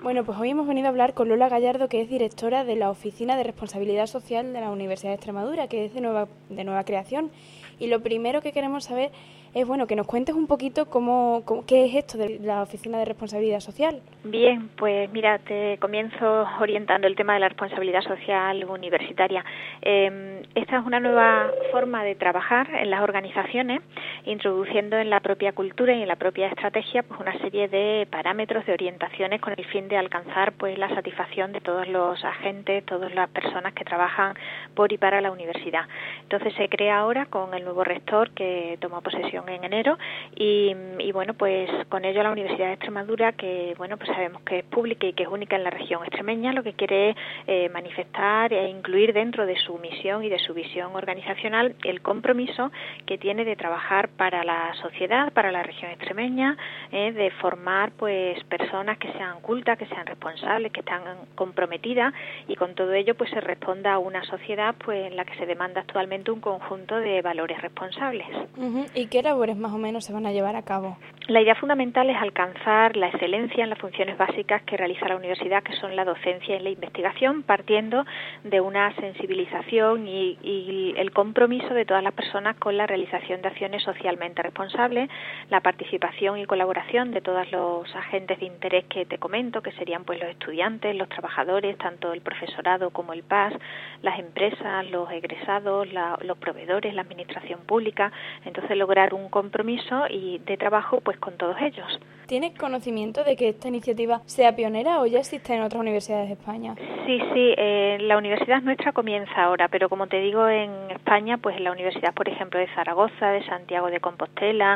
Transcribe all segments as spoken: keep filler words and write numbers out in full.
Bueno, pues hoy hemos venido a hablar con Lola Gallardo, que es directora de la Oficina de Responsabilidad Social de la Universidad de Extremadura, que es de nueva, de nueva creación. Y lo primero que queremos saber es, bueno, que nos cuentes un poquito cómo, cómo qué es esto de la Oficina de Responsabilidad Social. Bien, pues mira, te comienzo orientando el tema de la responsabilidad social universitaria. Eh, esta es una nueva forma de trabajar en las organizaciones, introduciendo en la propia cultura y en la propia estrategia pues una serie de parámetros, de orientaciones con el fin de alcanzar pues la satisfacción de todos los agentes, todas las personas que trabajan por y para la universidad. Entonces se crea ahora con el nuevo rector que tomó posesión en enero y, y bueno, pues con ello la Universidad de Extremadura, que bueno, pues sabemos que es pública y que es única en la región extremeña, lo que quiere es eh, manifestar e incluir dentro de su misión y de su visión organizacional el compromiso que tiene de trabajar para la sociedad, para la región extremeña, eh, de formar pues personas que sean cultas, que sean responsables, que están comprometidas, y con todo ello pues se responda a una sociedad pues en la que se demanda actualmente un conjunto de valores responsables. Uh-huh. ¿Y qué labores más o menos se van a llevar a cabo? La idea fundamental es alcanzar la excelencia en las funciones básicas que realiza la universidad, que son la docencia y la investigación, partiendo de una sensibilización y, y el compromiso de todas las personas con la realización de acciones socialmente responsables, la participación y colaboración de todos los agentes de interés que te comento, que serían pues los estudiantes, los trabajadores, tanto el profesorado como el P A S, las empresas, los egresados, la, los proveedores, la administración pública. Entonces lograr un compromiso y de trabajo pues con todos ellos. ¿Tienes conocimiento de que esta iniciativa sea pionera o ya existe en otras universidades de España? Sí, sí, eh, la universidad nuestra comienza ahora, pero como te digo, en España, pues en la universidad, por ejemplo, de Zaragoza, de Santiago de Compostela,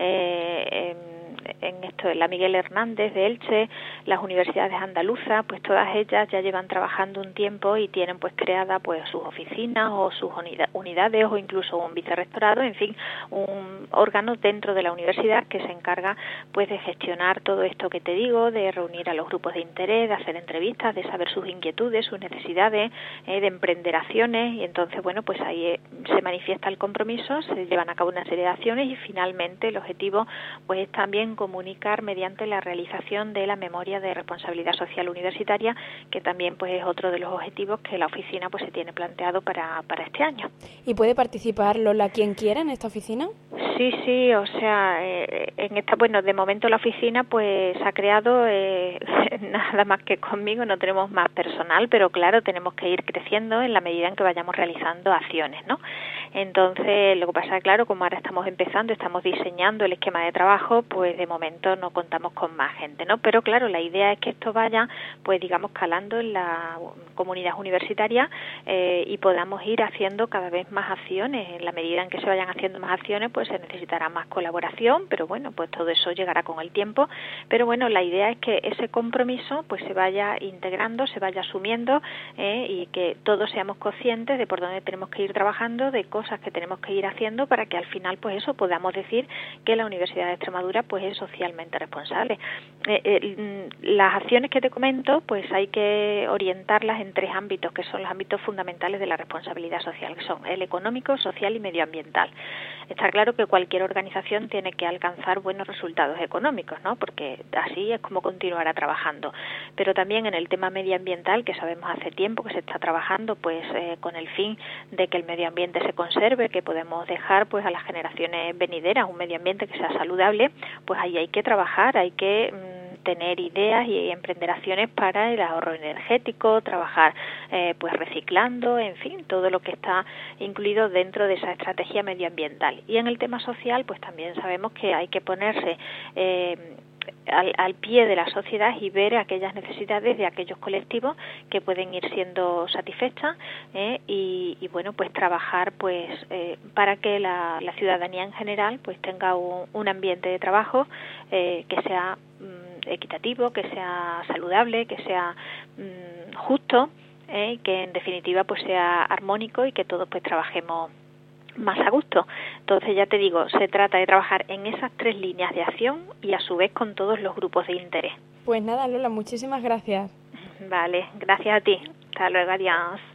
eh, en en esto de la Miguel Hernández de Elche, las universidades andaluzas, pues todas ellas ya llevan trabajando un tiempo y tienen pues creada pues sus oficinas o sus unidades o incluso un vicerrectorado, en fin, un órgano dentro de la universidad que se encarga pues de gestionar todo esto que te digo, de reunir a los grupos de interés, de hacer entrevistas, de saber sus inquietudes, sus necesidades, eh, de emprender acciones, y entonces bueno, pues ahí eh, se manifiesta el compromiso, se llevan a cabo una serie de acciones y finalmente el objetivo pues es también comunicar mediante la realización de la memoria de responsabilidad social universitaria, que también pues es otro de los objetivos que la oficina pues se tiene planteado para, para este año. ¿Y puede participar Lola quien quiera en esta oficina? Sí, sí, o sea, eh, en esta, bueno, de momento la oficina pues ha creado eh, nada más que conmigo, no tenemos más personal, pero claro, tenemos que ir creciendo en la medida en que vayamos realizando acciones, ¿no? Entonces, lo que pasa es, claro, como ahora estamos empezando, estamos diseñando el esquema de trabajo, pues de momento no contamos con más gente, ¿no? Pero claro, la idea es que esto vaya, pues digamos, calando en la comunidad universitaria eh, y podamos ir haciendo cada vez más acciones. En la medida en que se vayan haciendo más acciones, pues se necesitará más colaboración, pero bueno, pues todo eso llegará con el tiempo. Pero bueno, la idea es que ese compromiso pues se vaya integrando, se vaya asumiendo eh, y que todos seamos conscientes de por dónde tenemos que ir trabajando, de cosas que tenemos que ir haciendo para que al final pues eso podamos decir que la Universidad de Extremadura pues es socialmente responsable. Eh, eh, las acciones que te comento pues hay que orientarlas en tres ámbitos que son los ámbitos fundamentales de la responsabilidad social, que son el económico, social y medioambiental. Está claro que cualquier organización tiene que alcanzar buenos resultados económicos, ¿no? Porque así es como continuará trabajando. Pero también en el tema medioambiental, que sabemos hace tiempo que se está trabajando pues eh, con el fin de que el medio ambiente se conserve, que podemos dejar pues a las generaciones venideras un medio ambiente que sea saludable, pues ahí hay que trabajar, hay que mmm, tener ideas y emprender acciones para el ahorro energético, trabajar eh, pues reciclando, en fin, todo lo que está incluido dentro de esa estrategia medioambiental. Y en el tema social, pues también sabemos que hay que ponerse eh, Al, al pie de la sociedad y ver aquellas necesidades de aquellos colectivos que pueden ir siendo satisfechas eh, y, y bueno pues trabajar pues eh, para que la, la ciudadanía en general pues tenga un, un ambiente de trabajo eh, que sea mm, equitativo, que sea saludable, que sea mm, justo eh, y que en definitiva pues sea armónico y que todos pues trabajemos más a gusto. Entonces ya te digo, se trata de trabajar en esas tres líneas de acción y a su vez con todos los grupos de interés. Pues nada, Lola, muchísimas gracias. Vale, gracias a ti. Hasta luego, adiós.